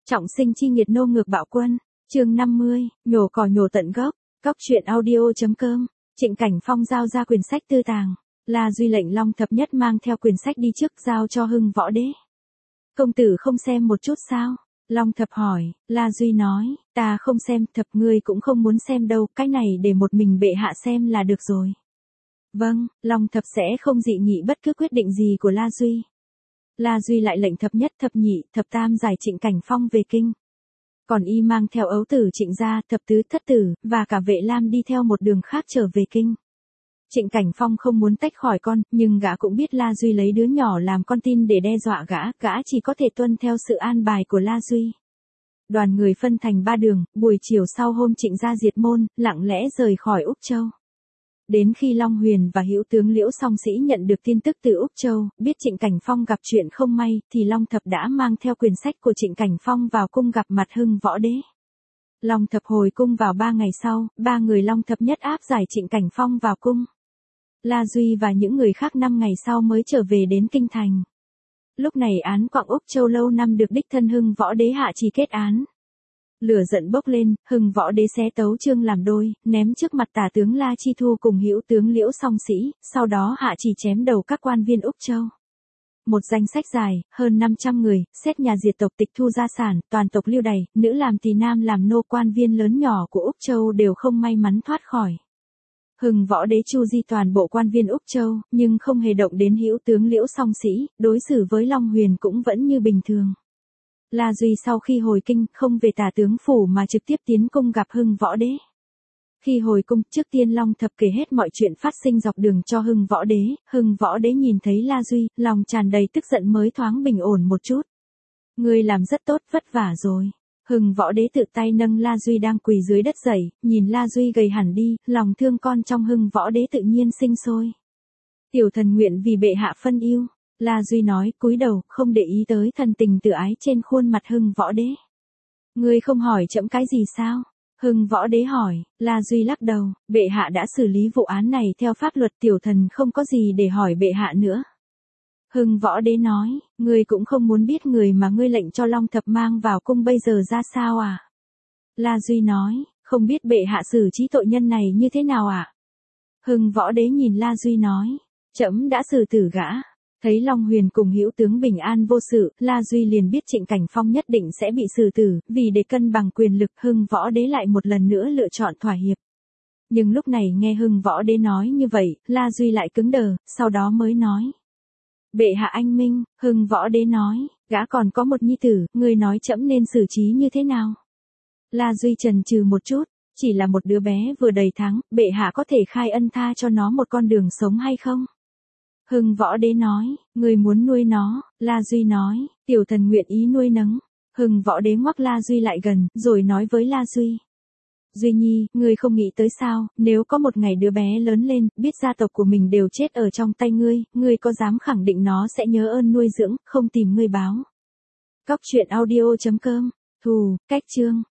Trọng sinh chi nghiệt nô ngược bạo quân, chương 50, nhổ cỏ nhổ tận gốc, cóc truyện audio.com, Trịnh Cảnh Phong giao ra quyển sách tư tàng, La Duy lệnh Long Thập Nhất mang theo quyển sách đi trước giao cho Hưng Võ Đế. Công tử không xem một chút sao? Long Thập hỏi, La Duy nói, ta không xem, Thập ngươi cũng không muốn xem đâu, cái này để một mình bệ hạ xem là được rồi. Vâng, Long Thập sẽ không dị nghị bất cứ quyết định gì của La Duy. La Duy lại lệnh thập nhất, thập nhị, thập tam giải Trịnh Cảnh Phong về kinh. Còn y mang theo ấu tử Trịnh gia, thập tứ, thất tử, và cả Vệ Lam đi theo một đường khác trở về kinh. Trịnh Cảnh Phong không muốn tách khỏi con, nhưng gã cũng biết La Duy lấy đứa nhỏ làm con tin để đe dọa gã chỉ có thể tuân theo sự an bài của La Duy. Đoàn người phân thành ba đường, buổi chiều sau hôm Trịnh gia diệt môn, lặng lẽ rời khỏi Úc Châu. Đến khi Long Huyền và Hữu tướng Liễu Song Sĩ nhận được tin tức từ Úc Châu, biết Trịnh Cảnh Phong gặp chuyện không may, thì Long Thập đã mang theo quyển sách của Trịnh Cảnh Phong vào cung gặp mặt Hưng Võ Đế. Long Thập hồi cung vào 3 ngày sau, ba người Long Thập Nhất áp giải Trịnh Cảnh Phong vào cung. La Duy và những người khác 5 ngày sau mới trở về đến kinh thành. Lúc này án quặng Úc Châu lâu năm được đích thân Hưng Võ Đế hạ trì kết án. Lửa giận bốc lên, Hưng Võ Đế xé tấu chương làm đôi, ném trước mặt tả tướng La Chi Thu cùng Hữu tướng Liễu Song Sĩ, sau đó hạ chỉ chém đầu các quan viên Úc Châu. Một danh sách dài, hơn 500 người, xét nhà diệt tộc, tịch thu gia sản, toàn tộc lưu đày, nữ làm tỳ nam làm nô, quan viên lớn nhỏ của Úc Châu đều không may mắn thoát khỏi. Hưng Võ Đế chu di toàn bộ quan viên Úc Châu, nhưng không hề động đến Hữu tướng Liễu Song Sĩ, đối xử với Long Huyền cũng vẫn như bình thường. La Duy sau khi hồi kinh, không về tả tướng phủ mà trực tiếp tiến cung gặp Hưng Võ Đế. Khi hồi cung, trước tiên Long Thập kể hết mọi chuyện phát sinh dọc đường cho Hưng Võ Đế. Hưng Võ Đế nhìn thấy La Duy, lòng tràn đầy tức giận mới thoáng bình ổn một chút. Ngươi làm rất tốt, vất vả rồi. Hưng Võ Đế tự tay nâng La Duy đang quỳ dưới đất dậy, nhìn La Duy gầy hẳn đi, lòng thương con trong Hưng Võ Đế tự nhiên sinh sôi. Tiểu thần nguyện vì bệ hạ phân ưu. La Duy nói, cúi đầu, không để ý tới thần tình tự ái trên khuôn mặt Hưng Võ Đế. Ngươi không hỏi trẫm cái gì sao? Hưng Võ Đế hỏi. La Duy lắc đầu, bệ hạ đã xử lý vụ án này theo pháp luật, tiểu thần không có gì để hỏi bệ hạ nữa. Hưng Võ Đế nói, ngươi cũng không muốn biết người mà ngươi lệnh cho Long Thập mang vào cung bây giờ ra sao à? La Duy nói, không biết bệ hạ xử trí tội nhân này như thế nào ạ? Hưng Võ Đế nhìn La Duy nói, trẫm đã xử tử gã. Thấy Long Huyền cùng Hữu tướng bình an vô sự, La Duy liền biết Trịnh Cảnh Phong nhất định sẽ bị xử tử, vì để cân bằng quyền lực, Hưng Võ Đế lại một lần nữa lựa chọn thỏa hiệp. Nhưng lúc này nghe Hưng Võ Đế nói như vậy, La Duy lại cứng đờ, sau đó mới nói. Bệ hạ anh minh. Hưng Võ Đế nói, gã còn có một nhi tử, ngươi nói trẫm nên xử trí như thế nào? La Duy chần chừ một chút, chỉ là một đứa bé vừa đầy tháng, bệ hạ có thể khai ân tha cho nó một con đường sống hay không? Hưng Võ Đế nói, ngươi muốn nuôi nó. La Duy nói, tiểu thần nguyện ý nuôi nấng. Hưng Võ Đế ngoắc La Duy lại gần, rồi nói với La Duy. Duy Nhi, ngươi không nghĩ tới sao, nếu có một ngày đứa bé lớn lên, biết gia tộc của mình đều chết ở trong tay ngươi có dám khẳng định nó sẽ nhớ ơn nuôi dưỡng, không tìm ngươi báo. Cóc truyện audio.com, thù, cách chương.